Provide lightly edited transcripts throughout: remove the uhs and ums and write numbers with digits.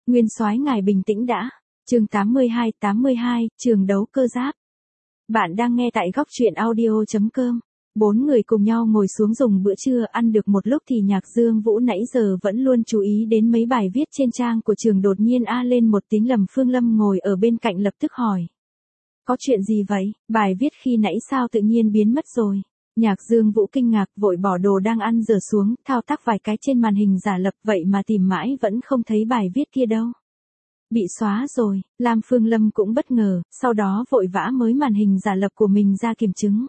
Nguyên soái ngài bình tĩnh đã. Chương 82, trường đấu cơ giáp. Bạn đang nghe tại góc truyện audio.com. Bốn người cùng nhau ngồi xuống dùng bữa trưa, ăn được một lúc thì Nhạc Dương Vũ nãy giờ vẫn luôn chú ý đến mấy bài viết trên trang của trường, đột nhiên lên một tiếng. Lâm Phương Lâm ngồi ở bên cạnh lập tức hỏi. Có chuyện gì vậy? Bài viết khi nãy sao tự nhiên biến mất rồi? Nhạc Dương Vũ kinh ngạc, vội bỏ đồ đang ăn dở xuống, thao tác vài cái trên màn hình giả lập, vậy mà tìm mãi vẫn không thấy bài viết kia đâu. Bị xóa rồi. Lam Phương Lâm cũng bất ngờ, sau đó vội vã mới màn hình giả lập của mình ra kiểm chứng.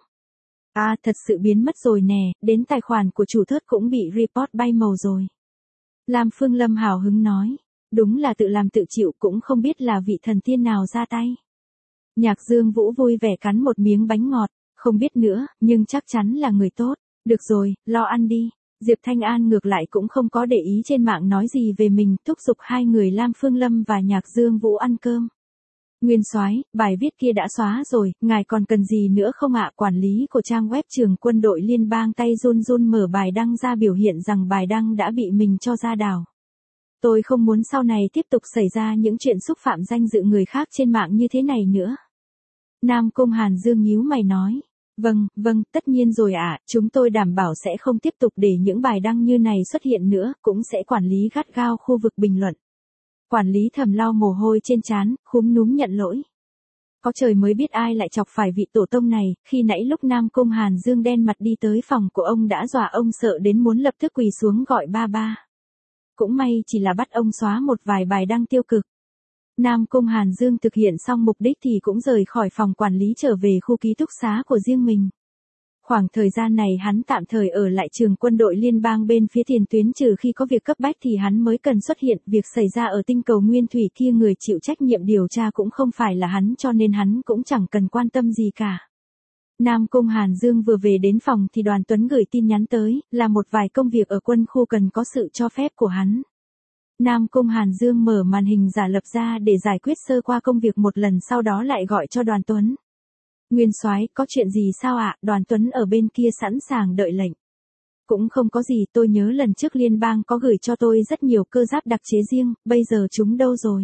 Thật sự biến mất rồi nè, đến tài khoản của chủ thớt cũng bị report bay màu rồi. Lam Phương Lâm hào hứng nói, đúng là tự làm tự chịu, cũng không biết là vị thần tiên nào ra tay. Nhạc Dương Vũ vui vẻ cắn một miếng bánh ngọt, không biết nữa, nhưng chắc chắn là người tốt. Được rồi, lo ăn đi. Diệp Thanh An ngược lại cũng không có để ý trên mạng nói gì về mình, thúc giục hai người Lam Phương Lâm và Nhạc Dương Vũ ăn cơm. Nguyên soái, bài viết kia đã xóa rồi, ngài còn cần gì nữa không ạ? Quản lý của trang web trường quân đội liên bang tay run run mở bài đăng ra, biểu hiện rằng bài đăng đã bị mình cho ra đảo. Tôi không muốn sau này tiếp tục xảy ra những chuyện xúc phạm danh dự người khác trên mạng như thế này nữa. Nam Cung Hàn Dương nhíu mày nói. Vâng, tất nhiên rồi ạ, chúng tôi đảm bảo sẽ không tiếp tục để những bài đăng như này xuất hiện nữa, cũng sẽ quản lý gắt gao khu vực bình luận. Quản lý Thầm lau mồ hôi trên trán, khúm núm nhận lỗi. Có trời mới biết ai lại chọc phải vị tổ tông này, khi nãy lúc Nam Cung Hàn Dương đen mặt đi tới phòng của ông đã dọa ông sợ đến muốn lập tức quỳ xuống gọi ba ba. Cũng may chỉ là bắt ông xóa một vài bài đăng tiêu cực. Nam Cung Hàn Dương thực hiện xong mục đích thì cũng rời khỏi phòng quản lý trở về khu ký túc xá của riêng mình. Khoảng thời gian này hắn tạm thời ở lại trường quân đội liên bang bên phía tiền tuyến, trừ khi có việc cấp bách thì hắn mới cần xuất hiện. Việc xảy ra ở tinh cầu Nguyên Thủy kia người chịu trách nhiệm điều tra cũng không phải là hắn, cho nên hắn cũng chẳng cần quan tâm gì cả. Nam Cung Hàn Dương vừa về đến phòng thì Đoàn Tuấn gửi tin nhắn tới, là một vài công việc ở quân khu cần có sự cho phép của hắn. Nam Cung Hàn Dương mở màn hình giả lập ra để giải quyết sơ qua công việc một lần, sau đó lại gọi cho Đoàn Tuấn. Nguyên soái, có chuyện gì sao ạ? Đoàn Tuấn ở bên kia sẵn sàng đợi lệnh. Cũng không có gì, tôi nhớ lần trước liên bang có gửi cho tôi rất nhiều cơ giáp đặc chế riêng, bây giờ chúng đâu rồi?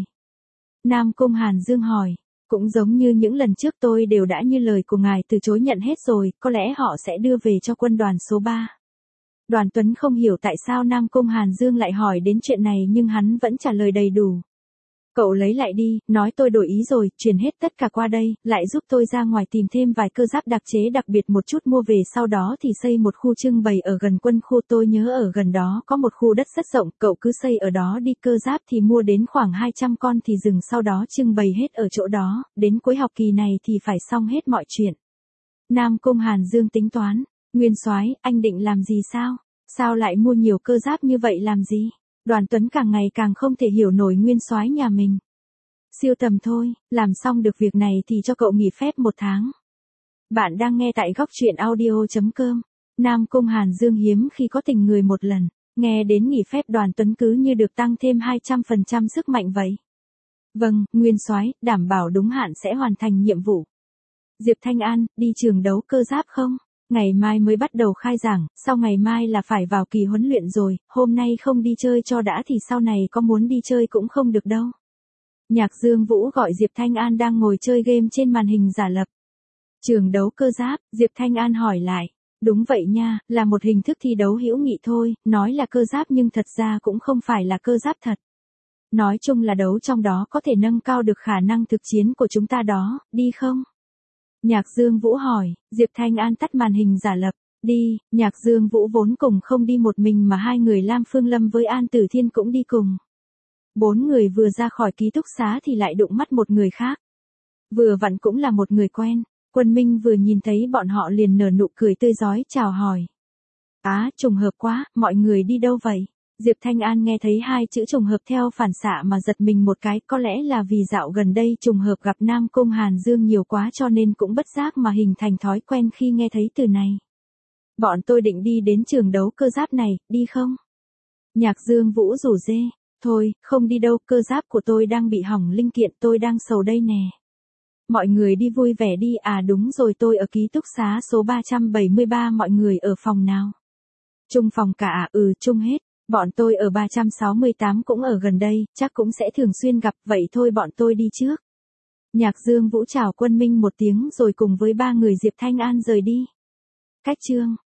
Nam Cung Hàn Dương hỏi. Cũng giống như những lần trước, tôi đều đã như lời của ngài từ chối nhận hết rồi, có lẽ họ sẽ đưa về cho quân đoàn số 3. Đoàn Tuấn không hiểu tại sao Nam Cung Hàn Dương lại hỏi đến chuyện này, nhưng hắn vẫn trả lời đầy đủ. Cậu lấy lại đi, nói tôi đổi ý rồi, chuyển hết tất cả qua đây, lại giúp tôi ra ngoài tìm thêm vài cơ giáp đặc chế đặc biệt một chút mua về, sau đó thì xây một khu trưng bày ở gần quân khu, tôi nhớ ở gần đó có một khu đất rất rộng, cậu cứ xây ở đó đi, cơ giáp thì mua đến khoảng 200 con thì dừng, sau đó trưng bày hết ở chỗ đó, đến cuối học kỳ này thì phải xong hết mọi chuyện. Nam Cung Hàn Dương tính toán, Nguyên soái, anh định làm gì sao? Sao lại mua nhiều cơ giáp như vậy làm gì? Đoàn Tuấn càng ngày càng không thể hiểu nổi Nguyên soái nhà mình. Siêu tầm thôi, làm xong được việc này thì cho cậu nghỉ phép 1 tháng. Bạn đang nghe tại góc truyện audio.com. Nam Cung Hàn Dương hiếm khi có tình người một lần, nghe đến nghỉ phép Đoàn Tuấn cứ như được tăng thêm 200% sức mạnh vậy. Vâng, Nguyên soái, đảm bảo đúng hạn sẽ hoàn thành nhiệm vụ. Diệp Thanh An, đi trường đấu cơ giáp không? Ngày mai mới bắt đầu khai giảng, sau ngày mai là phải vào kỳ huấn luyện rồi, hôm nay không đi chơi cho đã thì sau này có muốn đi chơi cũng không được đâu. Nhạc Dương Vũ gọi Diệp Thanh An đang ngồi chơi game trên màn hình giả lập. Trường đấu cơ giáp, Diệp Thanh An hỏi lại. Đúng vậy nha, là một hình thức thi đấu hữu nghị thôi, nói là cơ giáp nhưng thật ra cũng không phải là cơ giáp thật. Nói chung là đấu trong đó có thể nâng cao được khả năng thực chiến của chúng ta đó, đi không? Nhạc Dương Vũ hỏi. Diệp Thanh An tắt màn hình giả lập. Đi. Nhạc Dương Vũ vốn cùng không đi một mình mà hai người Lam Phương Lâm với An Tử Thiên cũng đi cùng. 4 người vừa ra khỏi ký túc xá thì lại đụng mắt một người khác. Vừa vặn cũng là một người quen. Quân Minh vừa nhìn thấy bọn họ liền nở nụ cười tươi rói chào hỏi. Trùng hợp quá, mọi người đi đâu vậy? Diệp Thanh An nghe thấy hai chữ trùng hợp theo phản xạ mà giật mình một cái, có lẽ là vì dạo gần đây trùng hợp gặp Nam Cung Hàn Dương nhiều quá cho nên cũng bất giác mà hình thành thói quen khi nghe thấy từ này. Bọn tôi định đi đến trường đấu cơ giáp này, đi không? Nhạc Dương Vũ rủ rê. Thôi, không đi đâu, cơ giáp của tôi đang bị hỏng linh kiện, tôi đang sầu đây nè. Mọi người đi vui vẻ đi. Đúng rồi, tôi ở ký túc xá số 373, mọi người ở phòng nào? Chung phòng cả chung hết. Bọn tôi ở 368 cũng ở gần đây, chắc cũng sẽ thường xuyên gặp, vậy thôi bọn tôi đi trước. Nhạc Dương Vũ chào Quân Minh một tiếng rồi cùng với ba người Diệp Thanh An rời đi. Cách chương